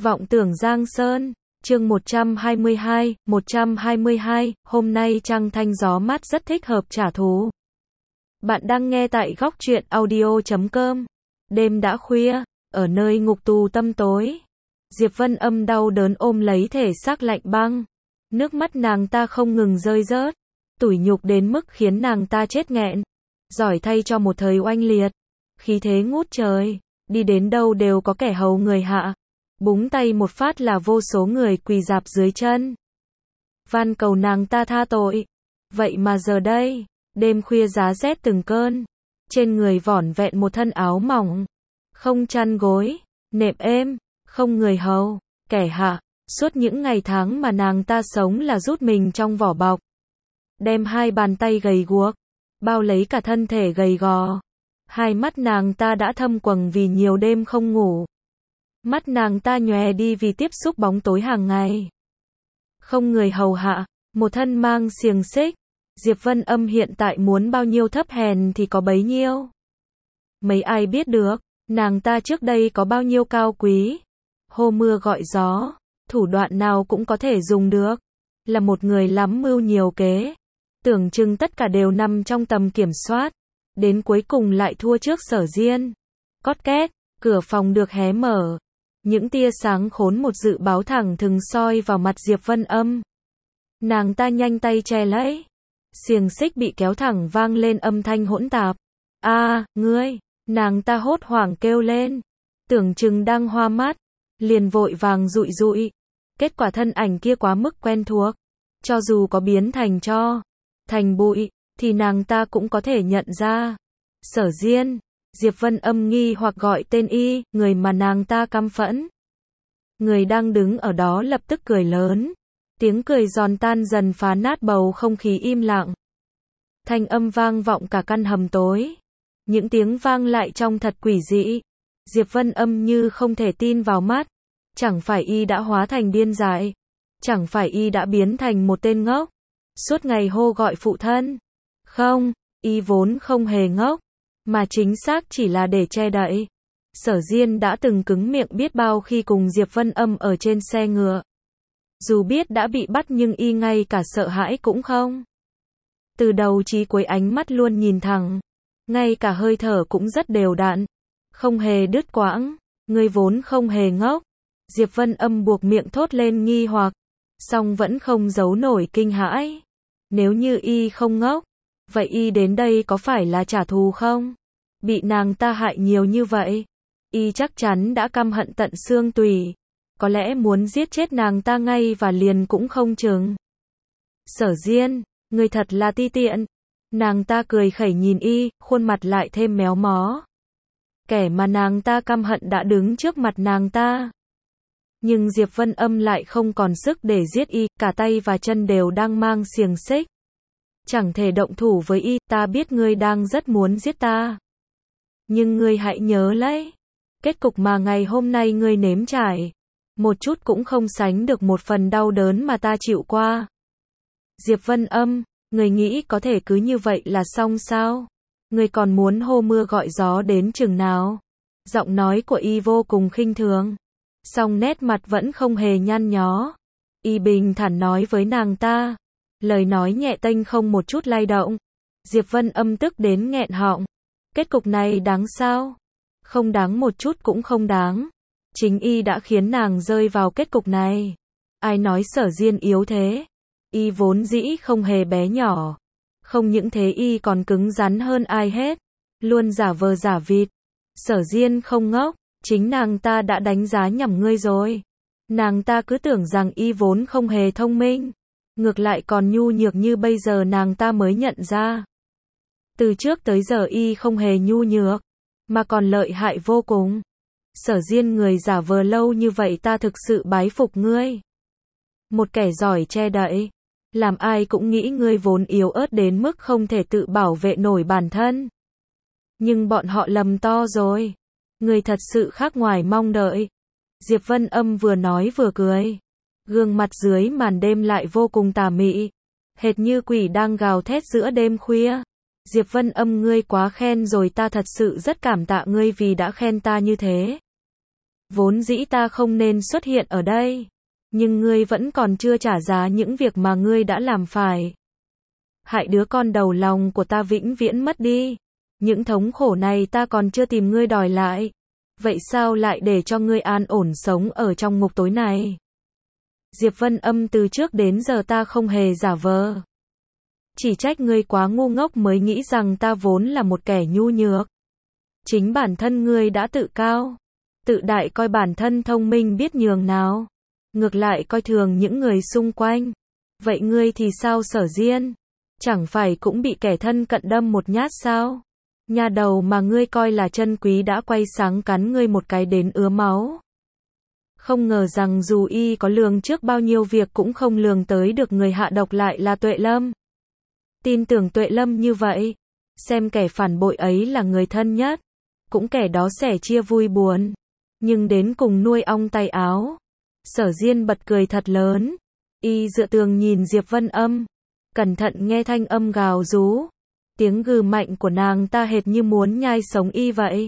Vọng tưởng Giang Sơn, chương 122, hôm nay trăng thanh gió mát rất thích hợp trả thù. Bạn đang nghe tại góc truyện audio.com. Đêm đã khuya, ở nơi ngục tù tăm tối, Diệp Vân Âm đau đớn ôm lấy thể xác lạnh băng. Nước mắt nàng ta không ngừng rơi rớt, tủi nhục đến mức khiến nàng ta chết nghẹn. Giỏi thay cho một thời oanh liệt, khí thế ngút trời, đi đến đâu đều có kẻ hầu người hạ. Búng tay một phát là vô số người quỳ rạp dưới chân, van cầu nàng ta tha tội. Vậy mà giờ đây, đêm khuya giá rét từng cơn, trên người vỏn vẹn một thân áo mỏng, không chăn gối, nệm êm, không người hầu, kẻ hạ. Suốt những ngày tháng mà nàng ta sống là rút mình trong vỏ bọc, đem hai bàn tay gầy guộc bao lấy cả thân thể gầy gò. Hai mắt nàng ta đã thâm quầng vì nhiều đêm không ngủ. Mắt nàng ta nhòe đi vì tiếp xúc bóng tối hàng ngày. Không người hầu hạ, một thân mang xiềng xích. Diệp Vân Âm hiện tại muốn bao nhiêu thấp hèn thì có bấy nhiêu. Mấy ai biết được, nàng ta trước đây có bao nhiêu cao quý. Hô mưa gọi gió, thủ đoạn nào cũng có thể dùng được. Là một người lắm mưu nhiều kế. Tưởng chừng tất cả đều nằm trong tầm kiểm soát. Đến cuối cùng lại thua trước Sở Diên. Cót két, cửa phòng được hé mở. Những tia sáng khốn một dự báo thẳng thừng soi vào mặt Diệp Vân Âm. Nàng ta nhanh tay che lấy. Xiềng xích bị kéo thẳng vang lên âm thanh hỗn tạp. Ngươi! Nàng ta hốt hoảng kêu lên. Tưởng chừng đang hoa mắt. Liền vội vàng dụi dụi. Kết quả thân ảnh kia quá mức quen thuộc. Cho dù có biến thành bụi, thì nàng ta cũng có thể nhận ra. Sở Diên. Diệp Vân Âm nghi hoặc gọi tên y, người mà nàng ta căm phẫn. Người đang đứng ở đó lập tức cười lớn. Tiếng cười giòn tan dần phá nát bầu không khí im lặng. Thanh âm vang vọng cả căn hầm tối. Những tiếng vang lại trông thật quỷ dị. Diệp Vân Âm như không thể tin vào mắt. Chẳng phải y đã hóa thành điên dại. Chẳng phải y đã biến thành một tên ngốc. Suốt ngày hô gọi phụ thân. Không, y vốn không hề ngốc. Mà chính xác chỉ là để che đậy. Sở Diên đã từng cứng miệng biết bao khi cùng Diệp Vân Âm ở trên xe ngựa. Dù biết đã bị bắt nhưng y ngay cả sợ hãi cũng không. Từ đầu chí cuối ánh mắt luôn nhìn thẳng. Ngay cả hơi thở cũng rất đều đặn. Không hề đứt quãng. Ngươi vốn không hề ngốc. Diệp Vân Âm buộc miệng thốt lên nghi hoặc. Song vẫn không giấu nổi kinh hãi. Nếu như y không ngốc, vậy y đến đây có phải là trả thù không? Bị nàng ta hại nhiều như vậy, y chắc chắn đã căm hận tận xương tủy. Có lẽ muốn giết chết nàng ta ngay và liền cũng không chừng. Sở Diên, người thật là ti tiện. Nàng ta cười khẩy nhìn y, khuôn mặt lại thêm méo mó. Kẻ mà nàng ta căm hận đã đứng trước mặt nàng ta. Nhưng Diệp Vân Âm lại không còn sức để giết y, cả tay và chân đều đang mang xiềng xích. Chẳng thể động thủ với y, ta biết ngươi đang rất muốn giết ta. Nhưng ngươi hãy nhớ lấy, kết cục mà ngày hôm nay ngươi nếm trải, một chút cũng không sánh được một phần đau đớn mà ta chịu qua. Diệp Vân Âm, ngươi nghĩ có thể cứ như vậy là xong sao? Ngươi còn muốn hô mưa gọi gió đến chừng nào? Giọng nói của y vô cùng khinh thường. Song nét mặt vẫn không hề nhăn nhó. Y bình thản nói với nàng ta. Lời nói nhẹ tênh không một chút lay động. Diệp Vân Âm tức đến nghẹn họng. Kết cục này đáng sao? Không đáng một chút cũng không đáng. Chính y đã khiến nàng rơi vào kết cục này. Ai nói Sở Diên yếu thế? Y vốn dĩ không hề bé nhỏ. Không những thế y còn cứng rắn hơn ai hết. Luôn giả vờ giả vịt. Sở Diên không ngốc. Chính nàng ta đã đánh giá nhầm ngươi rồi. Nàng ta cứ tưởng rằng y vốn không hề thông minh. Ngược lại còn nhu nhược như bây giờ nàng ta mới nhận ra. Từ trước tới giờ y không hề nhu nhược, mà còn lợi hại vô cùng. Sở Diên, người giả vờ lâu như vậy ta thực sự bái phục ngươi. Một kẻ giỏi che đậy. Làm ai cũng nghĩ ngươi vốn yếu ớt đến mức không thể tự bảo vệ nổi bản thân. Nhưng bọn họ lầm to rồi. Ngươi thật sự khác ngoài mong đợi. Diệp Vân Âm vừa nói vừa cười. Gương mặt dưới màn đêm lại vô cùng tà mị. Hệt như quỷ đang gào thét giữa đêm khuya. Diệp Vân Âm, ngươi quá khen rồi, ta thật sự rất cảm tạ ngươi vì đã khen ta như thế. Vốn dĩ ta không nên xuất hiện ở đây. Nhưng ngươi vẫn còn chưa trả giá những việc mà ngươi đã làm phải. Hại đứa con đầu lòng của ta vĩnh viễn mất đi. Những thống khổ này ta còn chưa tìm ngươi đòi lại. Vậy sao lại để cho ngươi an ổn sống ở trong ngục tối này? Diệp Vân Âm, từ trước đến giờ ta không hề giả vờ. Chỉ trách ngươi quá ngu ngốc mới nghĩ rằng ta vốn là một kẻ nhu nhược. Chính bản thân ngươi đã tự cao, tự đại, coi bản thân thông minh biết nhường nào. Ngược lại coi thường những người xung quanh. Vậy ngươi thì sao Sở Diên? Chẳng phải cũng bị kẻ thân cận đâm một nhát sao? Nhà đầu mà ngươi coi là chân quý đã quay sáng cắn ngươi một cái đến ứa máu. Không ngờ rằng dù y có lường trước bao nhiêu việc cũng không lường tới được người hạ độc lại là Tuệ Lâm. Tin tưởng Tuệ Lâm như vậy, xem kẻ phản bội ấy là người thân nhất, cũng kẻ đó sẻ chia vui buồn, nhưng đến cùng nuôi ong tay áo. Sở Diên bật cười thật lớn, y dựa tường nhìn Diệp Vân Âm, cẩn thận nghe thanh âm gào rú, tiếng gừ mạnh của nàng ta hệt như muốn nhai sống y vậy.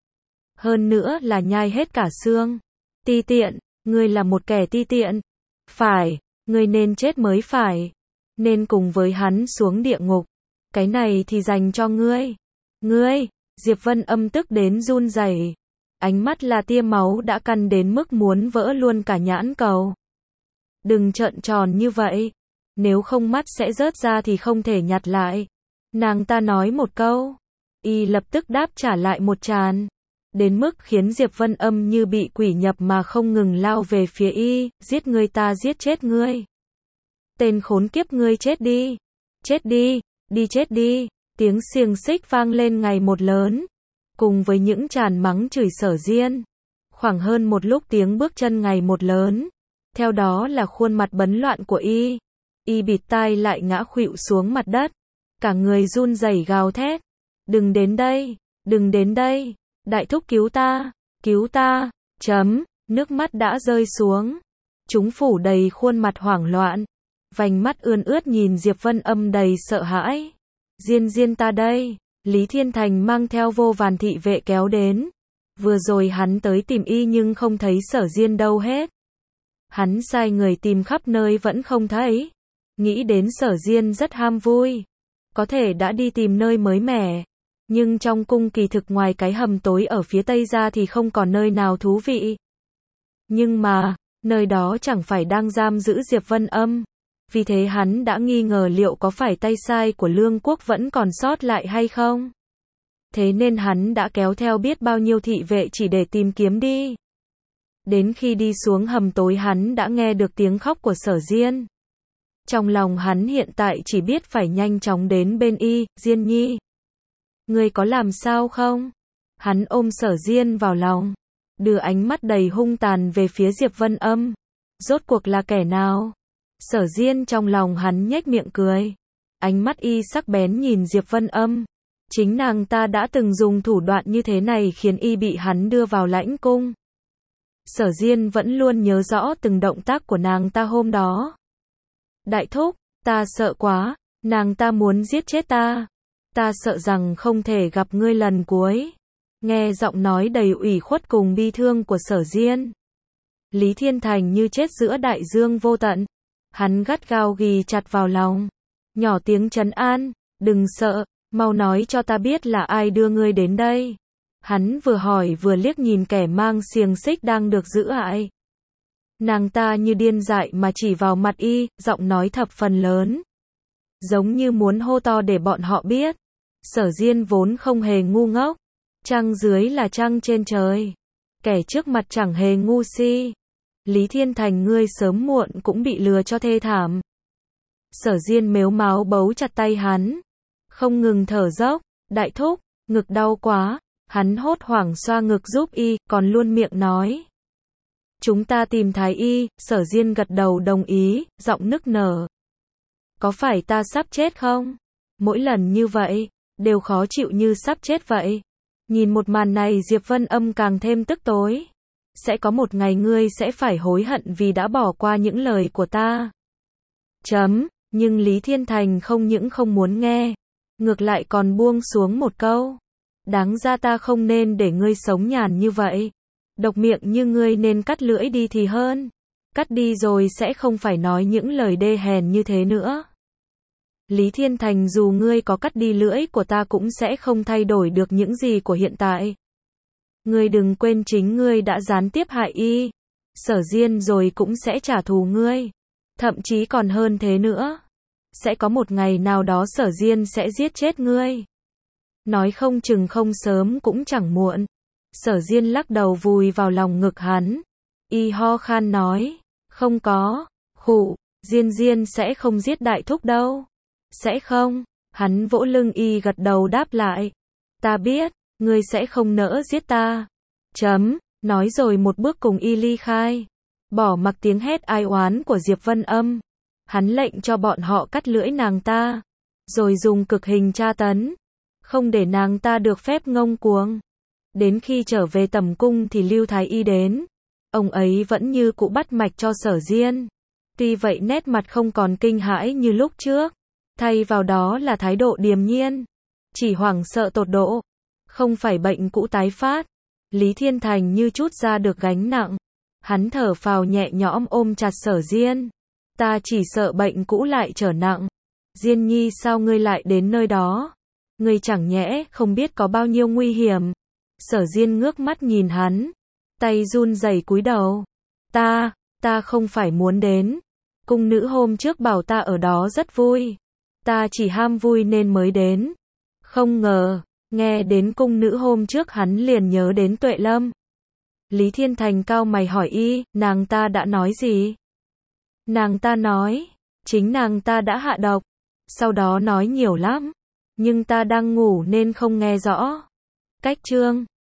Hơn nữa là nhai hết cả xương. Ti tiện, ngươi là một kẻ ti tiện. Phải, ngươi nên chết mới phải. Nên cùng với hắn xuống địa ngục. Cái này thì dành cho ngươi. Ngươi, Diệp Vân Âm tức đến run rẩy. Ánh mắt là tia máu đã căn đến mức muốn vỡ luôn cả nhãn cầu. Đừng trợn tròn như vậy. Nếu không mắt sẽ rớt ra thì không thể nhặt lại. Nàng ta nói một câu. Y lập tức đáp trả lại một tràng. Đến mức khiến Diệp Vân Âm như bị quỷ nhập mà không ngừng lao về phía y. Giết ngươi, ta giết chết ngươi. Tên khốn kiếp, ngươi chết đi. Chết đi, đi chết đi. Tiếng xiềng xích vang lên ngày một lớn. Cùng với những tràn mắng chửi Sở Diên. Khoảng hơn một lúc tiếng bước chân ngày một lớn. Theo đó là khuôn mặt bấn loạn của y. Y bịt tai lại ngã khuỵu xuống mặt đất. Cả người run rẩy gào thét. Đừng đến đây, đừng đến đây. Đại thúc cứu ta, cứu ta. Nước mắt đã rơi xuống. Chúng phủ đầy khuôn mặt hoảng loạn. Vành mắt ươn ướt nhìn Diệp Vân Âm đầy sợ hãi. Diên Diên, ta đây. Lý Thiên Thành mang theo vô vàn thị vệ kéo đến. Vừa rồi hắn tới tìm y nhưng không thấy Sở Diên đâu hết. Hắn sai người tìm khắp nơi vẫn không thấy. Nghĩ đến Sở Diên rất ham vui. Có thể đã đi tìm nơi mới mẻ. Nhưng trong cung kỳ thực ngoài cái hầm tối ở phía tây ra thì không còn nơi nào thú vị. Nhưng mà, nơi đó chẳng phải đang giam giữ Diệp Vân Âm. Vì thế hắn đã nghi ngờ liệu có phải tay sai của Lương Quốc vẫn còn sót lại hay không. Thế nên hắn đã kéo theo biết bao nhiêu thị vệ chỉ để tìm kiếm đi. Đến khi đi xuống hầm tối hắn đã nghe được tiếng khóc của Sở Diên. Trong lòng hắn hiện tại chỉ biết phải nhanh chóng đến bên y. Diên nhi, ngươi có làm sao không? Hắn ôm Sở Diên vào lòng, đưa ánh mắt đầy hung tàn về phía Diệp Vân Âm. Rốt cuộc là kẻ nào? Sở Diên trong lòng hắn nhếch miệng cười. Ánh mắt y sắc bén nhìn Diệp Vân Âm. Chính nàng ta đã từng dùng thủ đoạn như thế này khiến y bị hắn đưa vào lãnh cung. Sở Diên vẫn luôn nhớ rõ từng động tác của nàng ta hôm đó. Đại thúc, ta sợ quá, nàng ta muốn giết chết ta. Ta sợ rằng không thể gặp ngươi lần cuối. Nghe giọng nói đầy ủy khuất cùng bi thương của Sở Diên. Lý Thiên Thành như chết giữa đại dương vô tận. Hắn gắt gao ghì chặt vào lòng. Nhỏ tiếng trấn an, đừng sợ, mau nói cho ta biết là ai đưa ngươi đến đây. Hắn vừa hỏi vừa liếc nhìn kẻ mang xiềng xích đang được giữ lại. Nàng ta như điên dại mà chỉ vào mặt y, giọng nói thập phần lớn. Giống như muốn hô to để bọn họ biết. Sở Diên vốn không hề ngu ngốc. Trăng dưới là trăng trên trời. Kẻ trước mặt chẳng hề ngu si. Lý Thiên Thành, ngươi sớm muộn cũng bị lừa cho thê thảm. Sở Diên mếu máo bấu chặt tay hắn. Không ngừng thở dốc. Đại thúc, ngực đau quá. Hắn hốt hoảng xoa ngực giúp y, còn luôn miệng nói. Chúng ta tìm thái y. Sở Diên gật đầu đồng ý, giọng nức nở. Có phải ta sắp chết không? Mỗi lần như vậy, đều khó chịu như sắp chết vậy. Nhìn một màn này Diệp Vân Âm càng thêm tức tối. Sẽ có một ngày ngươi sẽ phải hối hận vì đã bỏ qua những lời của ta. Nhưng Lý Thiên Thành không những không muốn nghe, ngược lại còn buông xuống một câu. Đáng ra ta không nên để ngươi sống nhàn như vậy. Độc miệng như ngươi nên cắt lưỡi đi thì hơn. Cắt đi rồi sẽ không phải nói những lời đê hèn như thế nữa. Lý Thiên Thành, dù ngươi có cắt đi lưỡi của ta cũng sẽ không thay đổi được những gì của hiện tại. Ngươi đừng quên chính ngươi đã gián tiếp hại y. Sở Diên rồi cũng sẽ trả thù ngươi. Thậm chí còn hơn thế nữa. Sẽ có một ngày nào đó Sở Diên sẽ giết chết ngươi. Nói không chừng không sớm cũng chẳng muộn. Sở Diên lắc đầu vùi vào lòng ngực hắn. Y ho khan nói. Không có. Khụ, Diên sẽ không giết đại thúc đâu. Sẽ không. Hắn vỗ lưng y gật đầu đáp lại. Ta biết, ngươi sẽ không nỡ giết ta. Nói rồi một bước cùng y ly khai. Bỏ mặc tiếng hét ai oán của Diệp Vân Âm. Hắn lệnh cho bọn họ cắt lưỡi nàng ta. Rồi dùng cực hình tra tấn. Không để nàng ta được phép ngông cuồng. Đến khi trở về tầm cung thì Lưu Thái Y đến. Ông ấy vẫn như cũ bắt mạch cho Sở Diên. Tuy vậy nét mặt không còn kinh hãi như lúc trước. Thay vào đó là thái độ điềm nhiên. Chỉ hoảng sợ tột độ. Không phải bệnh cũ tái phát. Lý Thiên Thành như trút ra được gánh nặng. Hắn thở phào nhẹ nhõm ôm chặt Sở Diên. Ta chỉ sợ bệnh cũ lại trở nặng. Diên nhi, sao ngươi lại đến nơi đó? Ngươi chẳng nhẽ không biết có bao nhiêu nguy hiểm. Sở Diên ngước mắt nhìn hắn. Tay run rẩy cúi đầu. Ta không phải muốn đến. Cung nữ hôm trước bảo ta ở đó rất vui. Ta chỉ ham vui nên mới đến. Không ngờ, nghe đến cung nữ hôm trước hắn liền nhớ đến Tuệ Lâm. Lý Thiên Thành cau mày hỏi y, nàng ta đã nói gì? Nàng ta nói, chính nàng ta đã hạ độc. Sau đó nói nhiều lắm. Nhưng ta đang ngủ nên không nghe rõ. Cách chương